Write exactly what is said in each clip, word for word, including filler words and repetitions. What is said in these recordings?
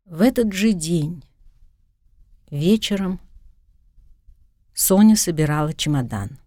В этот же день вечером Соня собирала чемодан.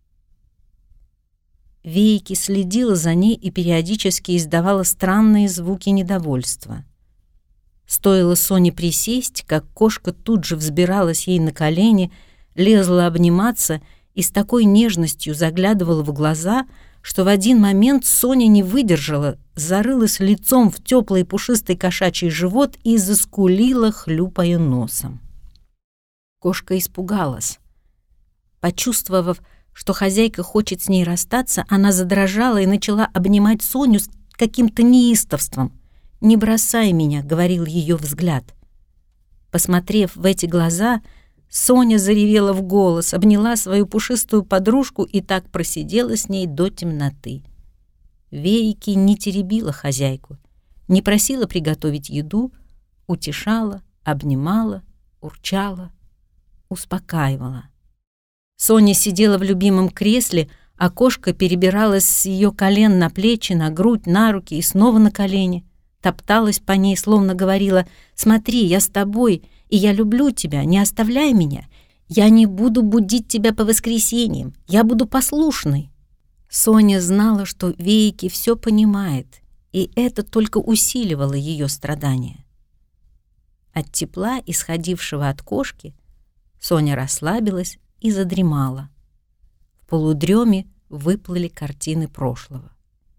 Вейки следила за ней и периодически издавала странные звуки недовольства. Стоило Соне присесть, как кошка тут же взбиралась ей на колени, лезла обниматься и с такой нежностью заглядывала в глаза, что в один момент Соня не выдержала, зарылась лицом в теплый пушистый кошачий живот и заскулила, хлюпая носом. Кошка испугалась. Почувствовав, что хозяйка хочет с ней расстаться, она задрожала и начала обнимать Соню с каким-то неистовством. «Не бросай меня», — говорил ее взгляд. Посмотрев в эти глаза, Соня заревела в голос, обняла свою пушистую подружку и так просидела с ней до темноты. Вейки не теребила хозяйку, не просила приготовить еду, утешала, обнимала, урчала, успокаивала. Соня сидела в любимом кресле, а кошка перебиралась с ее колен на плечи, на грудь, на руки и снова на колени. Топталась по ней, словно говорила: «Смотри, я с тобой, и я люблю тебя, не оставляй меня. Я не буду будить тебя по воскресеньям, я буду послушной». Соня знала, что Вейки все понимает, и это только усиливало ее страдания. От тепла, исходившего от кошки, Соня расслабилась и задремала. В полудреме выплыли картины прошлого.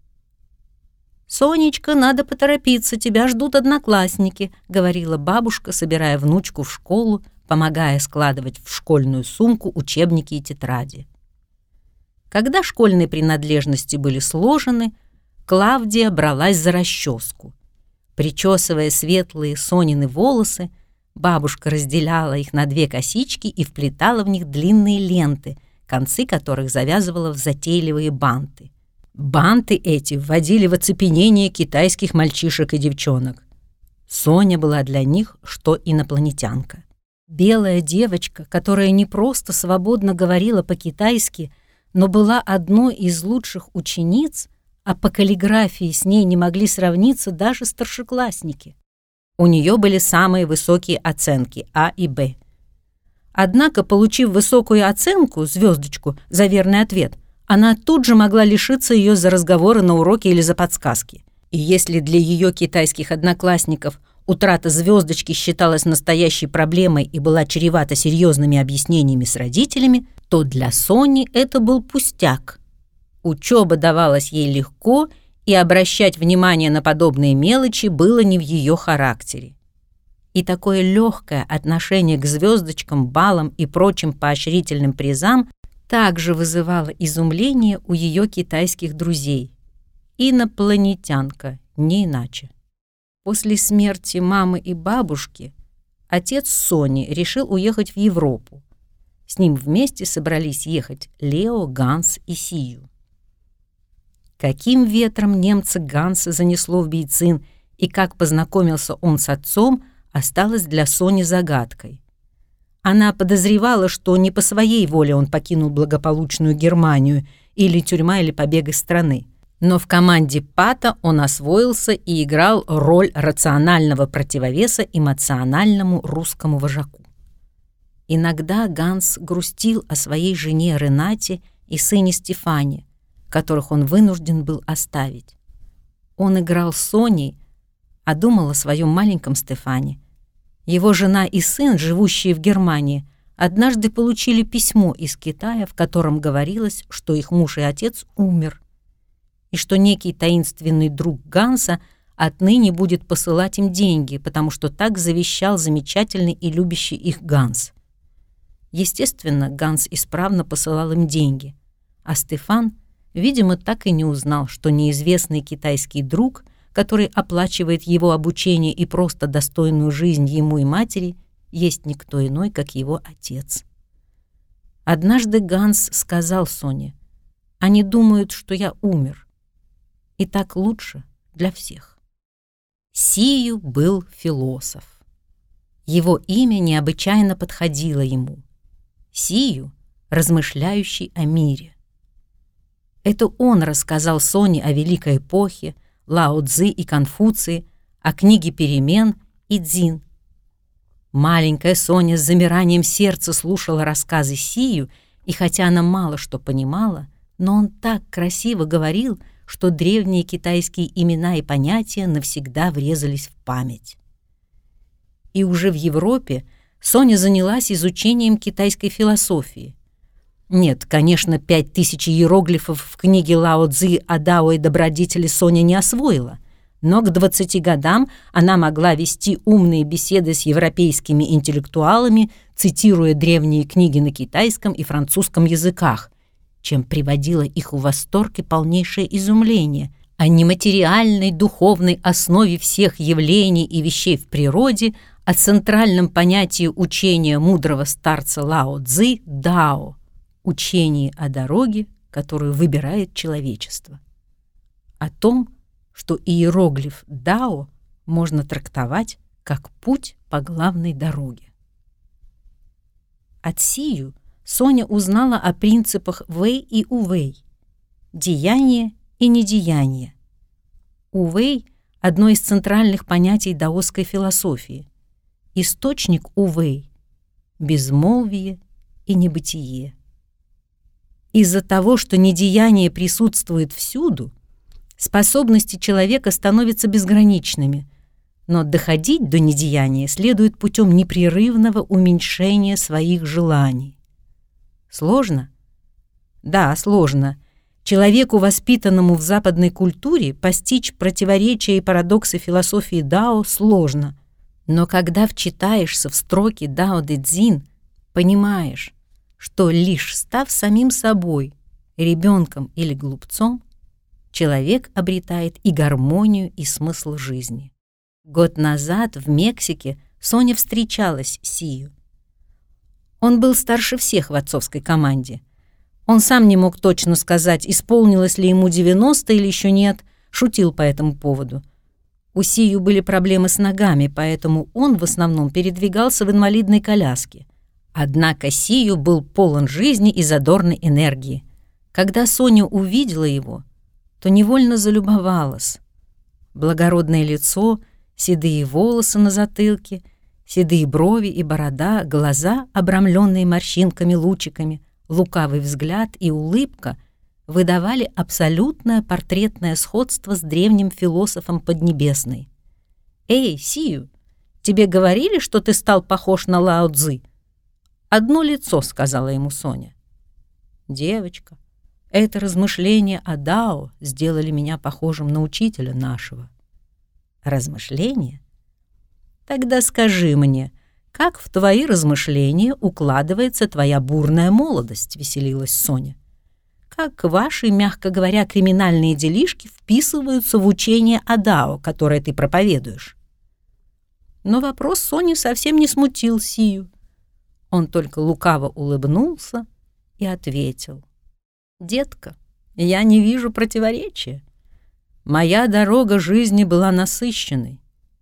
«Сонечка, надо поторопиться, тебя ждут одноклассники», — говорила бабушка, собирая внучку в школу, помогая складывать в школьную сумку учебники и тетради. Когда школьные принадлежности были сложены, Клавдия бралась за расческу. Причесывая светлые Сонины волосы, бабушка разделяла их на две косички и вплетала в них длинные ленты, концы которых завязывала в затейливые банты. Банты эти вводили в оцепенение китайских мальчишек и девчонок. Соня была для них что инопланетянка. Белая девочка, которая не просто свободно говорила по-китайски, но была одной из лучших учениц, а по каллиграфии с ней не могли сравниться даже старшеклассники. У нее были самые высокие оценки А и Б. Однако, получив высокую оценку, звездочку, за верный ответ, она тут же могла лишиться ее за разговоры на уроке или за подсказки. И если для ее китайских одноклассников утрата звездочки считалась настоящей проблемой и была чревата серьезными объяснениями с родителями, то для Сони это был пустяк. Учеба давалась ей легко, и обращать внимание на подобные мелочи было не в ее характере. И такое легкое отношение к звездочкам, баллам и прочим поощрительным призам также вызывало изумление у ее китайских друзей. Инопланетянка, не иначе. После смерти мамы и бабушки отец Сони решил уехать в Европу. С ним вместе собрались ехать Лео, Ганс и Сию. Каким ветром немца Ганса занесло в Бейцин и как познакомился он с отцом, осталось для Сони загадкой. Она подозревала, что не по своей воле он покинул благополучную Германию, или тюрьма, или побег из страны. Но в команде Пата он освоился и играл роль рационального противовеса эмоциональному русскому вожаку. Иногда Ганс грустил о своей жене Ренате и сыне Стефане, которых он вынужден был оставить. Он играл с Соней, а думал о своем маленьком Стефане. Его жена и сын, живущие в Германии, однажды получили письмо из Китая, в котором говорилось, что их муж и отец умер, и что некий таинственный друг Ганса отныне будет посылать им деньги, потому что так завещал замечательный и любящий их Ганс. Естественно, Ганс исправно посылал им деньги, а Стефан, видимо, так и не узнал, что неизвестный китайский друг, который оплачивает его обучение и просто достойную жизнь ему и матери, есть никто иной, как его отец. Однажды Ганс сказал Соне: «Они думают, что я умер, и так лучше для всех». Сию был философ. Его имя необычайно подходило ему. Сию, размышляющий о мире. Это он рассказал Соне о великой эпохе, Лао Цзы и Конфуции, о книге перемен и Дзин. Маленькая Соня с замиранием сердца слушала рассказы Сию, и хотя она мало что понимала, но он так красиво говорил, что древние китайские имена и понятия навсегда врезались в память. И уже в Европе Соня занялась изучением китайской философии. Нет, конечно, пять тысяч иероглифов в книге Лао Цзы о дао и добродетели Соня не освоила, но к двадцати годам она могла вести умные беседы с европейскими интеллектуалами, цитируя древние книги на китайском и французском языках, чем приводила их в восторг и полнейшее изумление о нематериальной духовной основе всех явлений и вещей в природе, о центральном понятии учения мудрого старца Лао Цзы «дао», учении о дороге, которую выбирает человечество, о том, что иероглиф «дао» можно трактовать как путь по главной дороге. От Сию Соня узнала о принципах Вэй и Увэй, деяние и недеяние. Увэй — одно из центральных понятий даосской философии. Источник Увэй — безмолвие и небытие. Из-за того, что недеяние присутствует всюду, способности человека становятся безграничными, но доходить до недеяния следует путем непрерывного уменьшения своих желаний. Сложно? Да, сложно. Человеку, воспитанному в западной культуре, постичь противоречия и парадоксы философии Дао сложно. Но когда вчитаешься в строки Дао Дэ Цзин, понимаешь, что лишь став самим собой, ребенком или глупцом, человек обретает и гармонию, и смысл жизни. Год назад в Мексике Соня встречалась с Сию. Он был старше всех в отцовской команде. Он сам не мог точно сказать, исполнилось ли ему девяносто или еще нет, шутил по этому поводу. У Сию были проблемы с ногами, поэтому он в основном передвигался в инвалидной коляске. Однако Сию был полон жизни и задорной энергии. Когда Соня увидела его, то невольно залюбовалась. Благородное лицо, седые волосы на затылке, седые брови и борода, глаза, обрамленные морщинками-лучиками, лукавый взгляд и улыбка выдавали абсолютное портретное сходство с древним философом Поднебесной. «Эй, Сию, тебе говорили, что ты стал похож на Лао Цзы?» «Одно лицо», — сказала ему Соня. «Девочка, это размышления о Дао сделали меня похожим на учителя нашего». «Размышления? Тогда скажи мне, как в твои размышления укладывается твоя бурная молодость?» — веселилась Соня. «Как ваши, мягко говоря, криминальные делишки вписываются в учение о Дао, которое ты проповедуешь?» Но вопрос Сони совсем не смутил Сию. Он только лукаво улыбнулся и ответил: «Детка, я не вижу противоречия. Моя дорога жизни была насыщенной.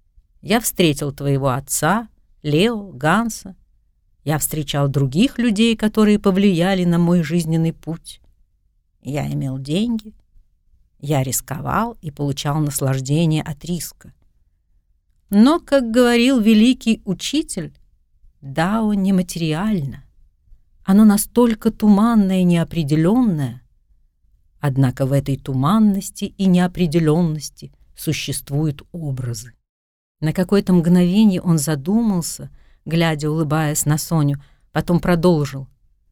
Я встретил твоего отца, Лео, Ганса. Я встречал других людей, которые повлияли на мой жизненный путь. Я имел деньги. Я рисковал и получал наслаждение от риска. Но, как говорил великий учитель, Дао нематериально. Оно настолько туманное и неопределенное. Однако в этой туманности и неопределенности существуют образы». На какое-то мгновение он задумался, глядя, улыбаясь на Соню, потом продолжил: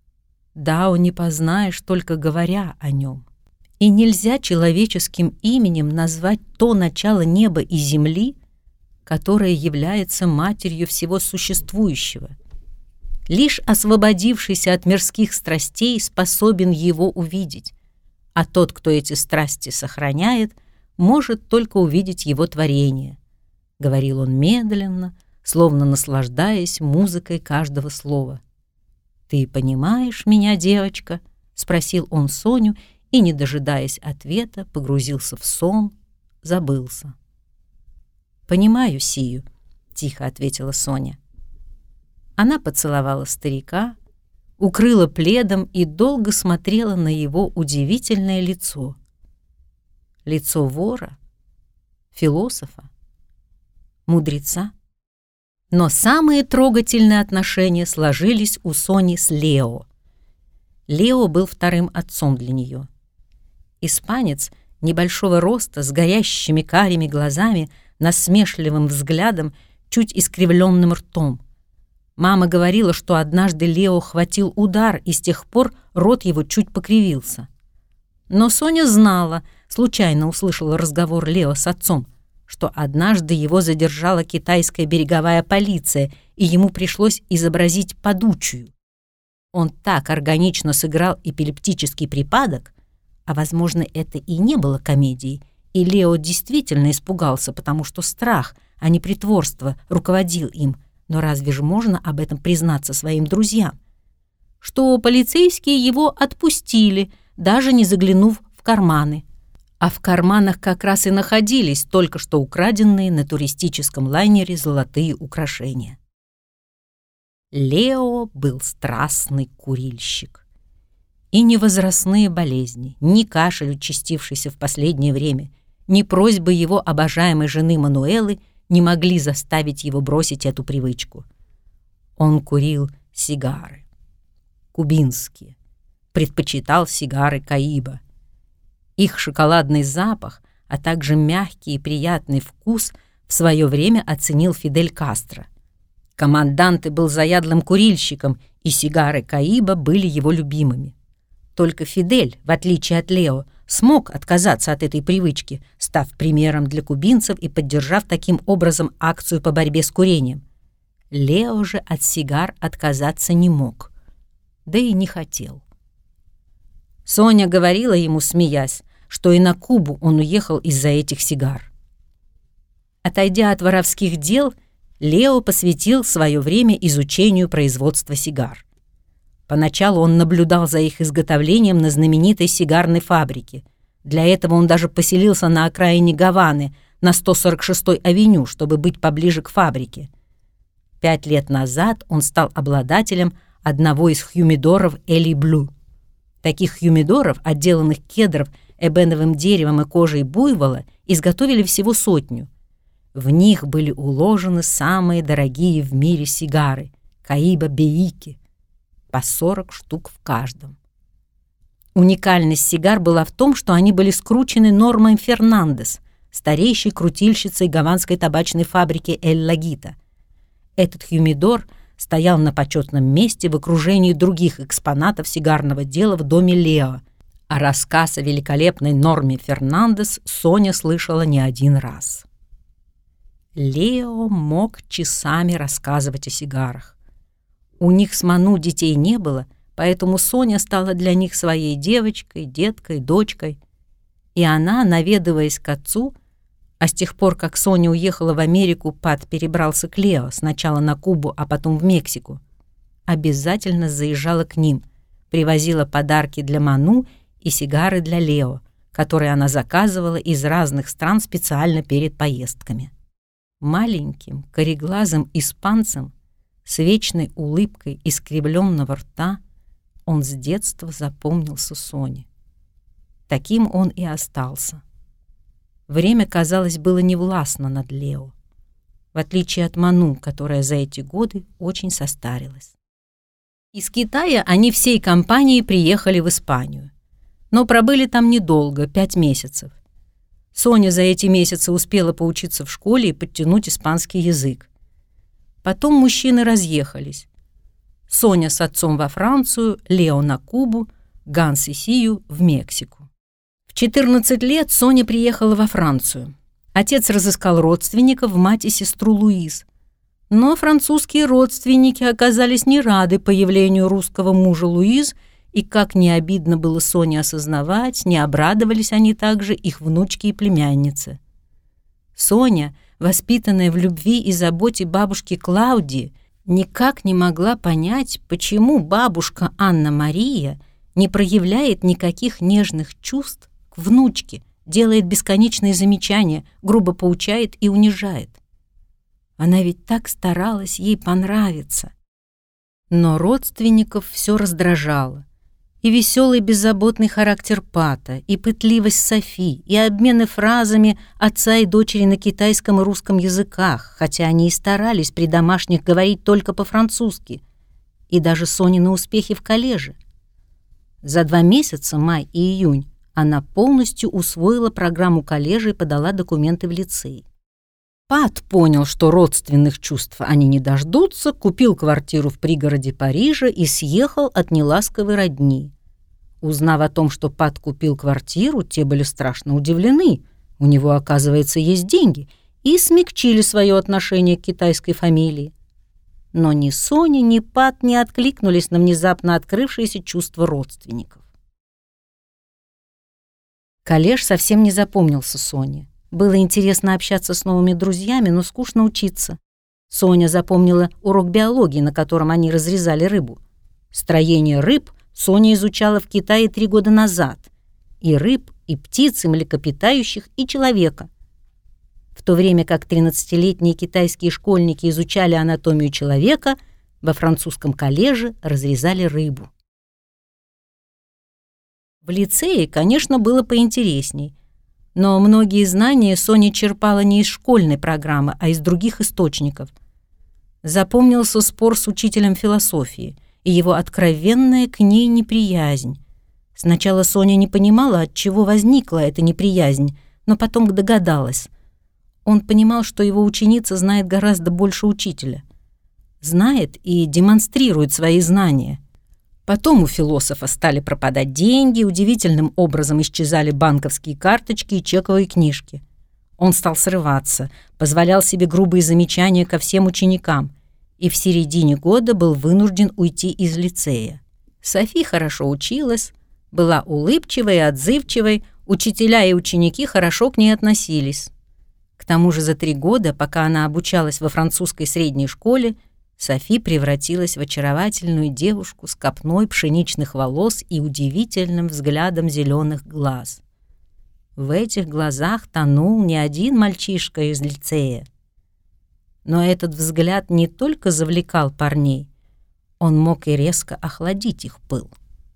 «Дао не познаешь, только говоря о нем. И нельзя человеческим именем назвать то начало неба и земли, которое является матерью всего существующего. Лишь освободившийся от мирских страстей способен его увидеть, а тот, кто эти страсти сохраняет, может только увидеть его творение», — говорил он медленно, словно наслаждаясь музыкой каждого слова. «Ты понимаешь меня, девочка?» — спросил он Соню и, не дожидаясь ответа, погрузился в сон, забылся. «Понимаю, Сию», — тихо ответила Соня. Она поцеловала старика, укрыла пледом и долго смотрела на его удивительное лицо. Лицо вора, философа, мудреца. Но самые трогательные отношения сложились у Сони с Лео. Лео был вторым отцом для нее. Испанец небольшого роста, с горящими карими глазами, насмешливым взглядом, чуть искривленным ртом. Мама говорила, что однажды Лео хватил удар, и с тех пор рот его чуть покривился. Но Соня знала, случайно услышала разговор Лео с отцом, что однажды его задержала китайская береговая полиция, и ему пришлось изобразить подучую. Он так органично сыграл эпилептический припадок, а, возможно, это и не было комедией, и Лео действительно испугался, потому что страх, а не притворство, руководил им. Но разве же можно об этом признаться своим друзьям? Что полицейские его отпустили, даже не заглянув в карманы. А в карманах как раз и находились только что украденные на туристическом лайнере золотые украшения. Лео был страстный курильщик. И ни возрастные болезни, ни кашель, участившийся в последнее время, ни просьбы его обожаемой жены Мануэлы не могли заставить его бросить эту привычку. Он курил сигары. Кубинские. Предпочитал сигары Каиба. Их шоколадный запах, а также мягкий и приятный вкус в свое время оценил Фидель Кастро. Команданте был заядлым курильщиком, и сигары Каиба были его любимыми. Только Фидель, в отличие от Лео, смог отказаться от этой привычки, став примером для кубинцев и поддержав таким образом акцию по борьбе с курением. Лео же от сигар отказаться не мог, да и не хотел. Соня говорила ему, смеясь, что и на Кубу он уехал из-за этих сигар. Отойдя от воровских дел, Лео посвятил свое время изучению производства сигар. Поначалу он наблюдал за их изготовлением на знаменитой сигарной фабрике. Для этого он даже поселился на окраине Гаваны, на сто сорок шестой авеню, чтобы быть поближе к фабрике. Пять лет назад он стал обладателем одного из хюмидоров Эли Блю. Таких хюмидоров, отделанных кедров, эбеновым деревом и кожей буйвола, изготовили всего сотню. В них были уложены самые дорогие в мире сигары — Каиба Бейики, по сорок штук в каждом. Уникальность сигар была в том, что они были скручены Нормой Фернандес, старейшей крутильщицей гаванской табачной фабрики Эль Лагита. Этот хюмидор стоял на почетном месте в окружении других экспонатов сигарного дела в доме Лео, а рассказ о великолепной Норме Фернандес Соня слышала не один раз. Лео мог часами рассказывать о сигарах. У них с Ману детей не было, поэтому Соня стала для них своей девочкой, деткой, дочкой. И она, наведываясь к отцу, а с тех пор, как Соня уехала в Америку, Пат перебрался к Лео, сначала на Кубу, а потом в Мексику, обязательно заезжала к ним, привозила подарки для Ману и сигары для Лео, которые она заказывала из разных стран специально перед поездками. Маленьким, кореглазым испанцем с вечной улыбкой искривленного рта он с детства запомнился Соне. Таким он и остался. Время, казалось, было невластно над Лео, в отличие от Ману, которая за эти годы очень состарилась. Из Китая они всей компанией приехали в Испанию, но пробыли там недолго, пять месяцев. Соня за эти месяцы успела поучиться в школе и подтянуть испанский язык. Потом мужчины разъехались. Соня с отцом во Францию, Лео на Кубу, Ганс и Сию в Мексику. В четырнадцать лет Соня приехала во Францию. Отец разыскал родственников, мать и сестру Луиз. Но французские родственники оказались не рады появлению русского мужа Луиз, и, как не обидно было Соне осознавать, не обрадовались они также их внучки и племянницы. Соня, воспитанная в любви и заботе бабушки Клаудии, никак не могла понять, почему бабушка Анна-Мария не проявляет никаких нежных чувств к внучке, делает бесконечные замечания, грубо поучает и унижает. Она ведь так старалась ей понравиться. Но родственников все раздражало. И веселый беззаботный характер Пата, и пытливость Софи, и обмены фразами отца и дочери на китайском и русском языках, хотя они и старались при домашних говорить только по-французски, и даже Сонины успехи в колледже. За два месяца, май и июнь, она полностью усвоила программу колледжа и подала документы в лицей. Пат понял, что родственных чувств они не дождутся, купил квартиру в пригороде Парижа и съехал от неласковой родни. Узнав о том, что Пат купил квартиру, те были страшно удивлены. У него, оказывается, есть деньги, и смягчили свое отношение к китайской фамилии. Но ни Соня, ни Пат не откликнулись на внезапно открывшееся чувство родственников. Колледж совсем не запомнился Соне. Было интересно общаться с новыми друзьями, но скучно учиться. Соня запомнила урок биологии, на котором они разрезали рыбу. Строение рыб Соня изучала в Китае три года назад. И рыб, и птиц, и млекопитающих, и человека. В то время как тринадцатилетние китайские школьники изучали анатомию человека, во французском колледже разрезали рыбу. В лицее, конечно, было поинтересней. Но многие знания Соня черпала не из школьной программы, а из других источников. Запомнился спор с учителем философии и его откровенная к ней неприязнь. Сначала Соня не понимала, от чего возникла эта неприязнь, но потом догадалась. Он понимал, что его ученица знает гораздо больше учителя. Знает и демонстрирует свои знания. Потом у философа стали пропадать деньги, удивительным образом исчезали банковские карточки и чековые книжки. Он стал срываться, позволял себе грубые замечания ко всем ученикам и в середине года был вынужден уйти из лицея. Софи хорошо училась, была улыбчивой и отзывчивой, учителя и ученики хорошо к ней относились. К тому же за три года, пока она обучалась во французской средней школе, Софи превратилась в очаровательную девушку с копной пшеничных волос и удивительным взглядом зеленых глаз. В этих глазах тонул не один мальчишка из лицея. Но этот взгляд не только завлекал парней, он мог и резко охладить их пыл.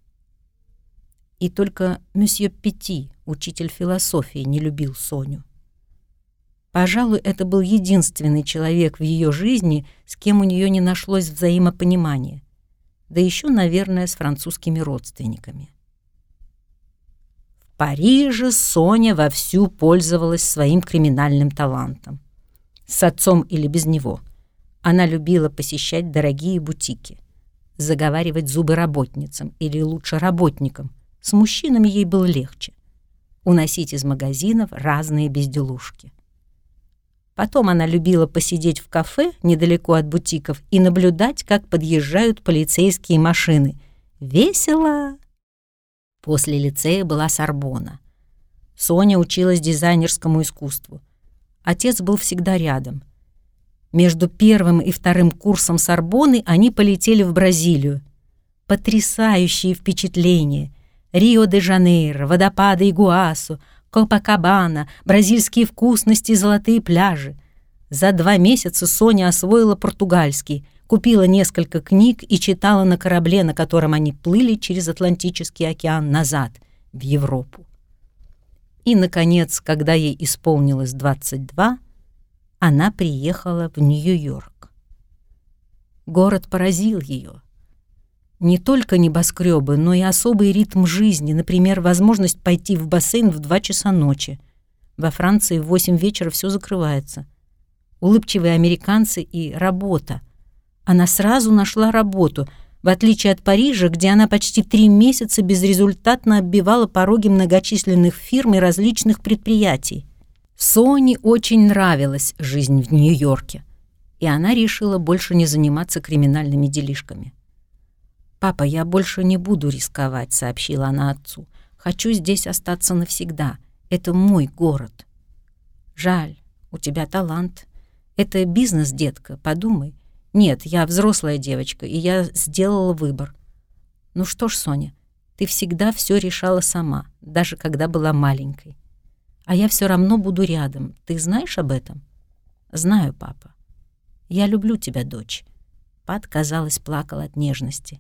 И только месье Петти, учитель философии, не любил Соню. Пожалуй, это был единственный человек в ее жизни, с кем у нее не нашлось взаимопонимания. Да еще, наверное, с французскими родственниками. В Париже Соня вовсю пользовалась своим криминальным талантом. С отцом или без него. Она любила посещать дорогие бутики, заговаривать зубы работницам или лучше работникам. С мужчинами ей было легче. Уносить из магазинов разные безделушки. Потом она любила посидеть в кафе недалеко от бутиков и наблюдать, как подъезжают полицейские машины. Весело! После лицея была Сорбонна. Соня училась дизайнерскому искусству. Отец был всегда рядом. Между первым и вторым курсом Сорбонны они полетели в Бразилию. Потрясающие впечатления! Рио-де-Жанейро, водопады Игуасу, Копакабана, бразильские вкусности и золотые пляжи. За два месяца Соня освоила португальский, купила несколько книг и читала на корабле, на котором они плыли через Атлантический океан назад, в Европу. И, наконец, когда ей исполнилось двадцать два, она приехала в Нью-Йорк. Город поразил ее. Не только небоскребы, но и особый ритм жизни, например, возможность пойти в бассейн в два часа ночи. Во Франции в восемь вечера все закрывается. Улыбчивые американцы и работа. Она сразу нашла работу, в отличие от Парижа, где она почти три месяца безрезультатно оббивала пороги многочисленных фирм и различных предприятий. Соне очень нравилась жизнь в Нью-Йорке, и она решила больше не заниматься криминальными делишками. «Папа, я больше не буду рисковать», — сообщила она отцу. «Хочу здесь остаться навсегда. Это мой город». «Жаль, у тебя талант. Это бизнес, детка, подумай. Нет, я взрослая девочка, и я сделала выбор». «Ну что ж, Соня, ты всегда все решала сама, даже когда была маленькой. А я все равно буду рядом. Ты знаешь об этом?» «Знаю, папа. Я люблю тебя, дочь». Пат, казалось, плакал от нежности.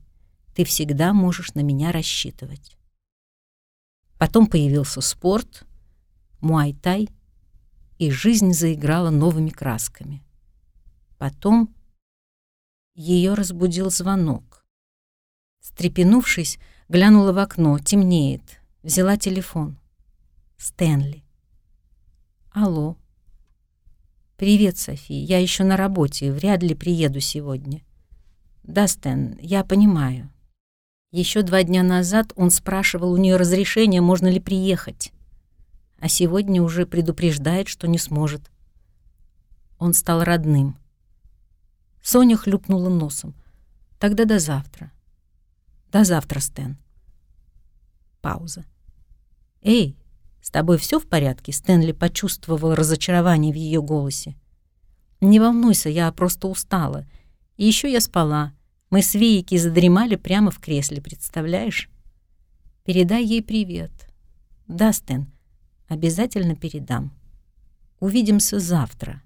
Ты всегда можешь на меня рассчитывать. Потом появился спорт, муай-тай, и жизнь заиграла новыми красками. Потом ее разбудил звонок. Встрепенувшись, глянула в окно, темнеет, взяла телефон. Стэнли. Алло. Привет, Софи, я еще на работе, вряд ли приеду сегодня. Да, Стэн, я понимаю. Еще два дня назад он спрашивал у нее разрешения, можно ли приехать, а сегодня уже предупреждает, что не сможет. Он стал родным. Соня хлюпнула носом. Тогда до завтра. До завтра, Стэн. Пауза. Эй, с тобой все в порядке? Стэнли почувствовал разочарование в ее голосе. Не волнуйся, я просто устала. И еще я спала. Мы с Вейки задремали прямо в кресле, представляешь? Передай ей привет. Да, Стэн, обязательно передам. Увидимся завтра.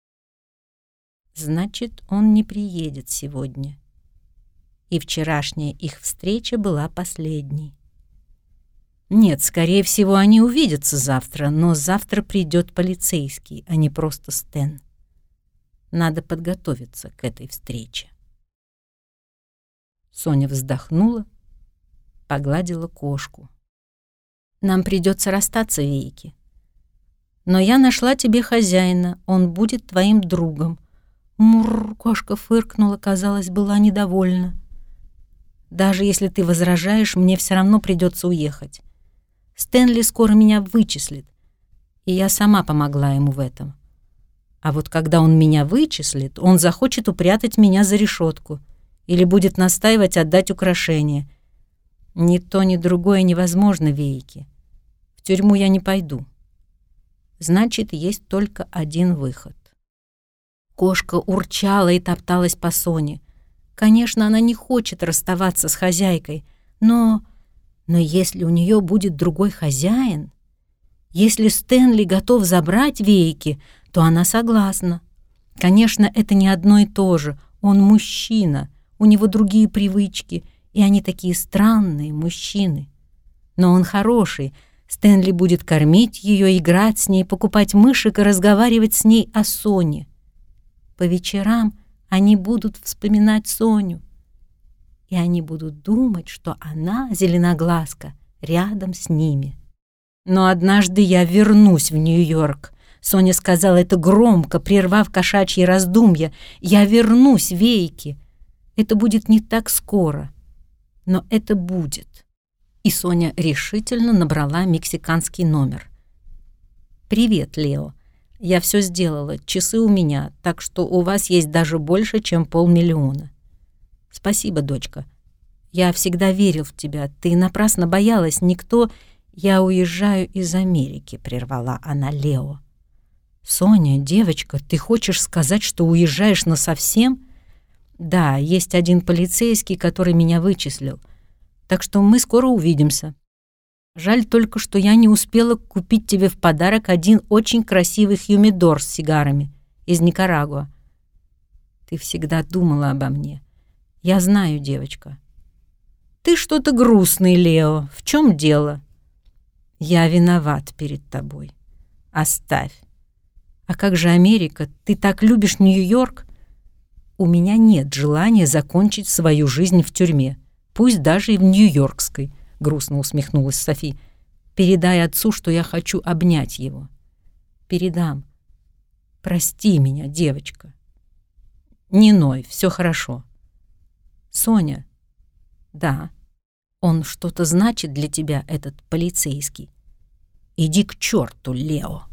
Значит, он не приедет сегодня. И вчерашняя их встреча была последней. Нет, скорее всего, они увидятся завтра, но завтра придет полицейский, а не просто Стэн. Надо подготовиться к этой встрече. Соня вздохнула, погладила кошку. Нам придется расстаться, Вейки. Но я нашла тебе хозяина, он будет твоим другом. Мур, кошка фыркнула, казалось, была недовольна. Даже если ты возражаешь, мне все равно придется уехать. Стэнли скоро меня вычислит, и я сама помогла ему в этом. А вот когда он меня вычислит, он захочет упрятать меня за решетку или будет настаивать отдать украшения. Ни то, ни другое невозможно, Вейки. В тюрьму я не пойду. Значит, есть только один выход. Кошка урчала и топталась по Соне. Конечно, она не хочет расставаться с хозяйкой, но... Но если у нее будет другой хозяин, если Стэнли готов забрать Вейки, то она согласна. Конечно, это не одно и то же. Он мужчина, у него другие привычки, и они такие странные мужчины. Но он хороший. Стэнли будет кормить ее, играть с ней, покупать мышек и разговаривать с ней о Соне. По вечерам они будут вспоминать Соню. И они будут думать, что она, зеленоглазка, рядом с ними. Но однажды я вернусь в Нью-Йорк. Соня сказала это громко, прервав кошачьи раздумья. Я вернусь, Вейки. Это будет не так скоро, но это будет. И Соня решительно набрала мексиканский номер. «Привет, Лео. Я все сделала, часы у меня, так что у вас есть даже больше, чем полмиллиона. Спасибо, дочка. Я всегда верил в тебя. Ты напрасно боялась. Никто... Я уезжаю из Америки», — прервала она Лео. «Соня, девочка, ты хочешь сказать, что уезжаешь насовсем?» «Да, есть один полицейский, который меня вычислил. Так что мы скоро увидимся. Жаль только, что я не успела купить тебе в подарок один очень красивый хьюмидор с сигарами из Никарагуа. Ты всегда думала обо мне. Я знаю, девочка». «Ты что-то грустный, Лео. В чем дело?» «Я виноват перед тобой. Оставь. А как же Америка? Ты так любишь Нью-Йорк?» «У меня нет желания закончить свою жизнь в тюрьме, пусть даже и в нью-йоркской», — грустно усмехнулась Софи. «Передай отцу, что я хочу обнять его». «Передам. Прости меня, девочка». «Не ной, все хорошо». «Соня». «Да. Он что-то значит для тебя, этот полицейский?» «Иди к черту, Лео».